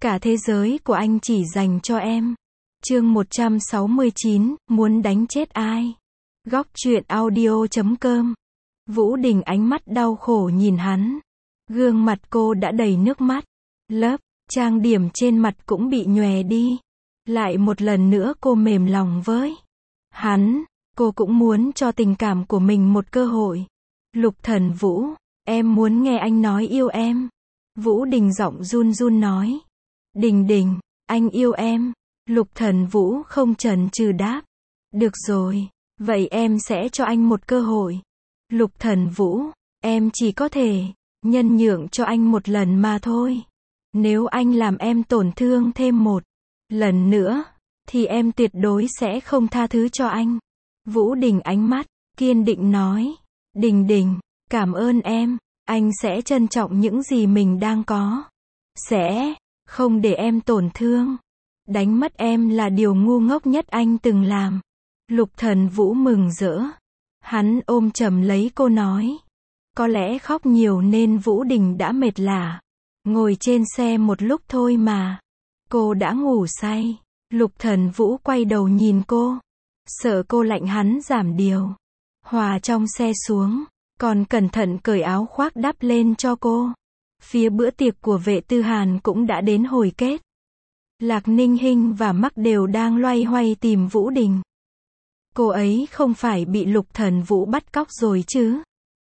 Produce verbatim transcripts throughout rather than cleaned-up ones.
Cả thế giới của anh chỉ dành cho em. Chương một trăm sáu mươi chín, muốn đánh chết ai? Góc truyện audio chấm com. Vũ Đình ánh mắt đau khổ nhìn hắn. Gương mặt cô đã đầy nước mắt. Lớp trang điểm trên mặt cũng bị nhòe đi. Lại một lần nữa cô mềm lòng với hắn. Cô cũng muốn cho tình cảm của mình một cơ hội. Lục Thần Vũ, em muốn nghe anh nói yêu em. Vũ Đình giọng run run nói. Đình Đình, anh yêu em. Lục Thần Vũ không chần chừ đáp. Được rồi, vậy em sẽ cho anh một cơ hội. Lục Thần Vũ, em chỉ có thể nhân nhượng cho anh một lần mà thôi. Nếu anh làm em tổn thương thêm một lần nữa, thì em tuyệt đối sẽ không tha thứ cho anh. Vũ Đình ánh mắt kiên định nói. Đình Đình, cảm ơn em. Anh sẽ trân trọng những gì mình đang có. Sẽ không để em tổn thương. Đánh mất em là điều ngu ngốc nhất anh từng làm. Lục Thần Vũ mừng rỡ. Hắn ôm chầm lấy cô nói. Có lẽ khóc nhiều nên Vũ Đình đã mệt lả. Ngồi trên xe một lúc thôi mà. Cô đã ngủ say. Lục Thần Vũ quay đầu nhìn cô. Sợ cô lạnh hắn giảm điều hòa trong xe xuống. Còn cẩn thận cởi áo khoác đắp lên cho cô. Phía bữa tiệc của Vệ Tư Hàn cũng đã đến hồi kết. Lạc Ninh Hinh và Mắc đều đang loay hoay tìm Vũ Đình. Cô ấy không phải bị Lục Thần Vũ bắt cóc rồi chứ?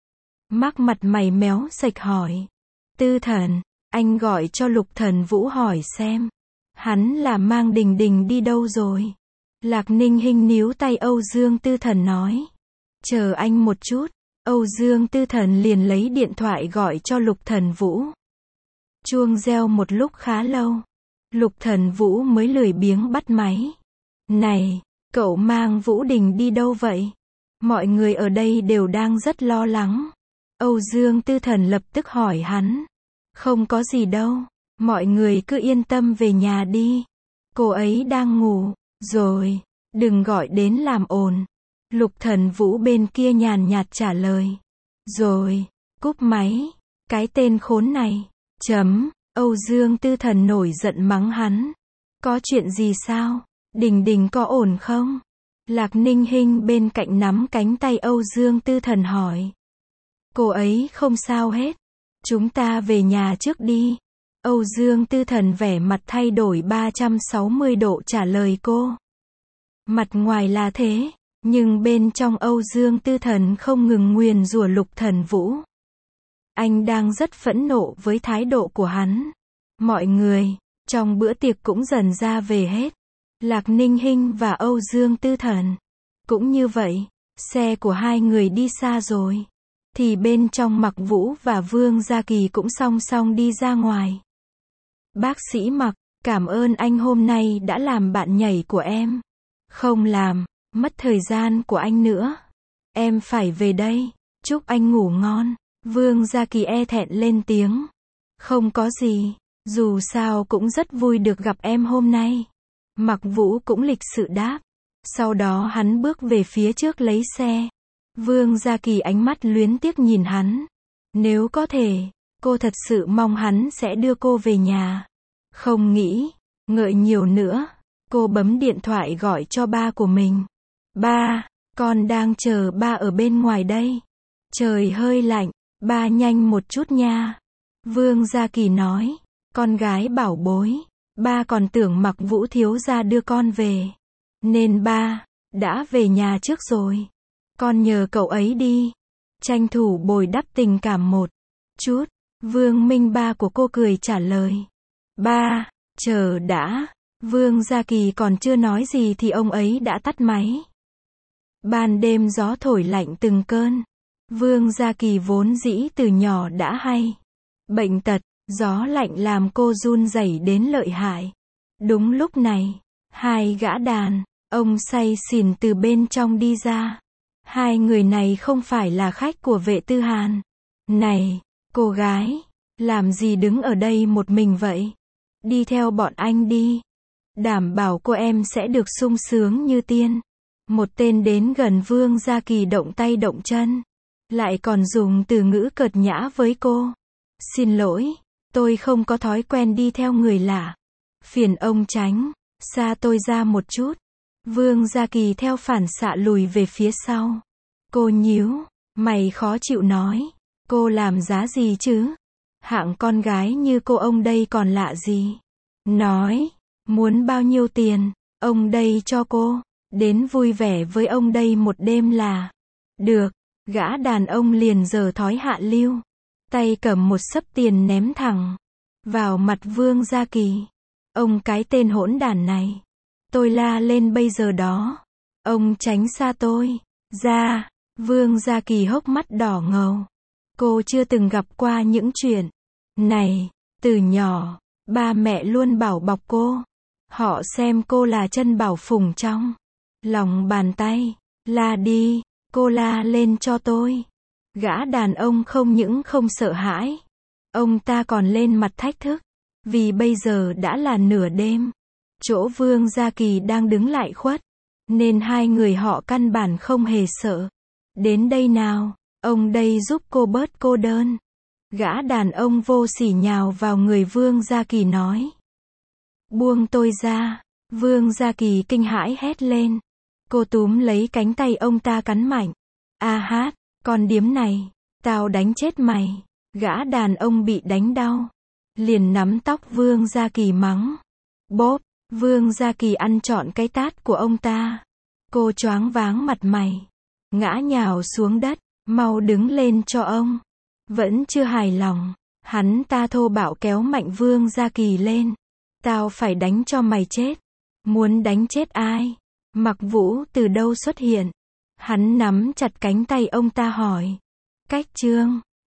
Mắc mặt mày méo sạch hỏi. Tư Thần, anh gọi cho Lục Thần Vũ hỏi xem. Hắn là mang Đình Đình đi đâu rồi? Lạc Ninh Hinh níu tay Âu Dương Tư Thần nói. Chờ anh một chút. Âu Dương Tư Thần liền lấy điện thoại gọi cho Lục Thần Vũ. Chuông reo một lúc khá lâu. Lục Thần Vũ mới lười biếng bắt máy. Này, cậu mang Vũ Đình đi đâu vậy? Mọi người ở đây đều đang rất lo lắng. Âu Dương Tư Thần lập tức hỏi hắn. Không có gì đâu, mọi người cứ yên tâm về nhà đi. Cô ấy đang ngủ, rồi, đừng gọi đến làm ồn. Lục Thần Vũ bên kia nhàn nhạt trả lời. Rồi, cúp máy. Cái tên khốn này. Chấm. Âu Dương Tư Thần nổi giận mắng hắn. Có chuyện gì sao? Đình Đình có ổn không? Lạc Ninh Hinh bên cạnh nắm cánh tay Âu Dương Tư Thần hỏi. Cô ấy không sao hết. Chúng ta về nhà trước đi. Âu Dương Tư Thần vẻ mặt thay đổi ba trăm sáu mươi độ trả lời cô. Mặt ngoài là thế. Nhưng bên trong Âu Dương Tư Thần không ngừng nguyền rủa Lục Thần Vũ. Anh đang rất phẫn nộ với thái độ của hắn. Mọi người trong bữa tiệc cũng dần ra về hết. Lạc Ninh Hinh và Âu Dương Tư Thần cũng như vậy. Xe của hai người đi xa rồi. Thì bên trong Mặc Vũ và Vương Gia Kỳ cũng song song đi ra ngoài. Bác sĩ Mặc, cảm ơn anh hôm nay đã làm bạn nhảy của em. Không làm mất thời gian của anh nữa. Em phải về đây. Chúc anh ngủ ngon. Vương Gia Kỳ e thẹn lên tiếng. Không có gì. Dù sao cũng rất vui được gặp em hôm nay. Mặc Vũ cũng lịch sự đáp. Sau đó hắn bước về phía trước lấy xe. Vương Gia Kỳ ánh mắt luyến tiếc nhìn hắn. Nếu có thể, cô thật sự mong hắn sẽ đưa cô về nhà. Không nghĩ ngợi nhiều nữa. Cô bấm điện thoại gọi cho ba của mình. Ba, con đang chờ ba ở bên ngoài đây. Trời hơi lạnh, ba nhanh một chút nha. Vương Gia Kỳ nói. Con gái bảo bối. Ba còn tưởng Mặc Vũ thiếu gia đưa con về. Nên ba đã về nhà trước rồi. Con nhờ cậu ấy đi. Tranh thủ bồi đắp tình cảm một chút. Vương Minh ba của cô cười trả lời. Ba, chờ đã. Vương Gia Kỳ còn chưa nói gì thì ông ấy đã tắt máy. Ban đêm gió thổi lạnh từng cơn. Vương Gia Kỳ vốn dĩ từ nhỏ đã hay bệnh tật, gió lạnh làm cô run rẩy đến lợi hại. Đúng lúc này, hai gã đàn ông say xỉn từ bên trong đi ra. Hai người này không phải là khách của Vệ Tư Hàn. Này, cô gái, làm gì đứng ở đây một mình vậy? Đi theo bọn anh đi. Đảm bảo cô em sẽ được sung sướng như tiên. Một tên đến gần Vương Gia Kỳ động tay động chân. Lại còn dùng từ ngữ cợt nhã với cô. Xin lỗi, tôi không có thói quen đi theo người lạ. Phiền ông tránh, xa tôi ra một chút. Vương Gia Kỳ theo phản xạ lùi về phía sau. Cô nhíu mày khó chịu nói. Cô làm giá gì chứ? Hạng con gái như cô ông đây còn lạ gì? Nói, muốn bao nhiêu tiền, ông đây cho cô. Đến vui vẻ với ông đây một đêm là được. Gã đàn ông liền giở thói hạ lưu. Tay cầm một xấp tiền ném thẳng vào mặt Vương Gia Kỳ. Ông cái tên hỗn đản này. Tôi la lên bây giờ đó. Ông tránh xa tôi ra. Vương Gia Kỳ hốc mắt đỏ ngầu. Cô chưa từng gặp qua những chuyện này. Từ nhỏ, ba mẹ luôn bảo bọc cô. Họ xem cô là chân bảo phủng trong lòng bàn tay. La đi, cô la lên cho tôi. Gã đàn ông không những không sợ hãi, ông ta còn lên mặt thách thức. Vì bây giờ đã là nửa đêm. Chỗ Vương Gia Kỳ đang đứng lại khuất. Nên hai người họ căn bản không hề sợ. Đến đây nào, ông đây giúp cô bớt cô đơn. Gã đàn ông vô sỉ nhào vào người Vương Gia Kỳ nói. Buông tôi ra. Vương Gia Kỳ kinh hãi hét lên. Cô túm lấy cánh tay ông ta cắn mạnh. A hát, con điếm này, tao đánh chết mày. Gã đàn ông bị đánh đau. Liền nắm tóc Vương Gia Kỳ mắng. Bốp, Vương Gia Kỳ ăn trọn cái tát của ông ta. Cô choáng váng mặt mày. Ngã nhào xuống đất, mau đứng lên cho ông. Vẫn chưa hài lòng. Hắn ta thô bạo kéo mạnh Vương Gia Kỳ lên. Tao phải đánh cho mày chết. Muốn đánh chết ai? Mặc Vũ từ đâu xuất hiện? Hắn nắm chặt cánh tay ông ta hỏi. Cách Trương.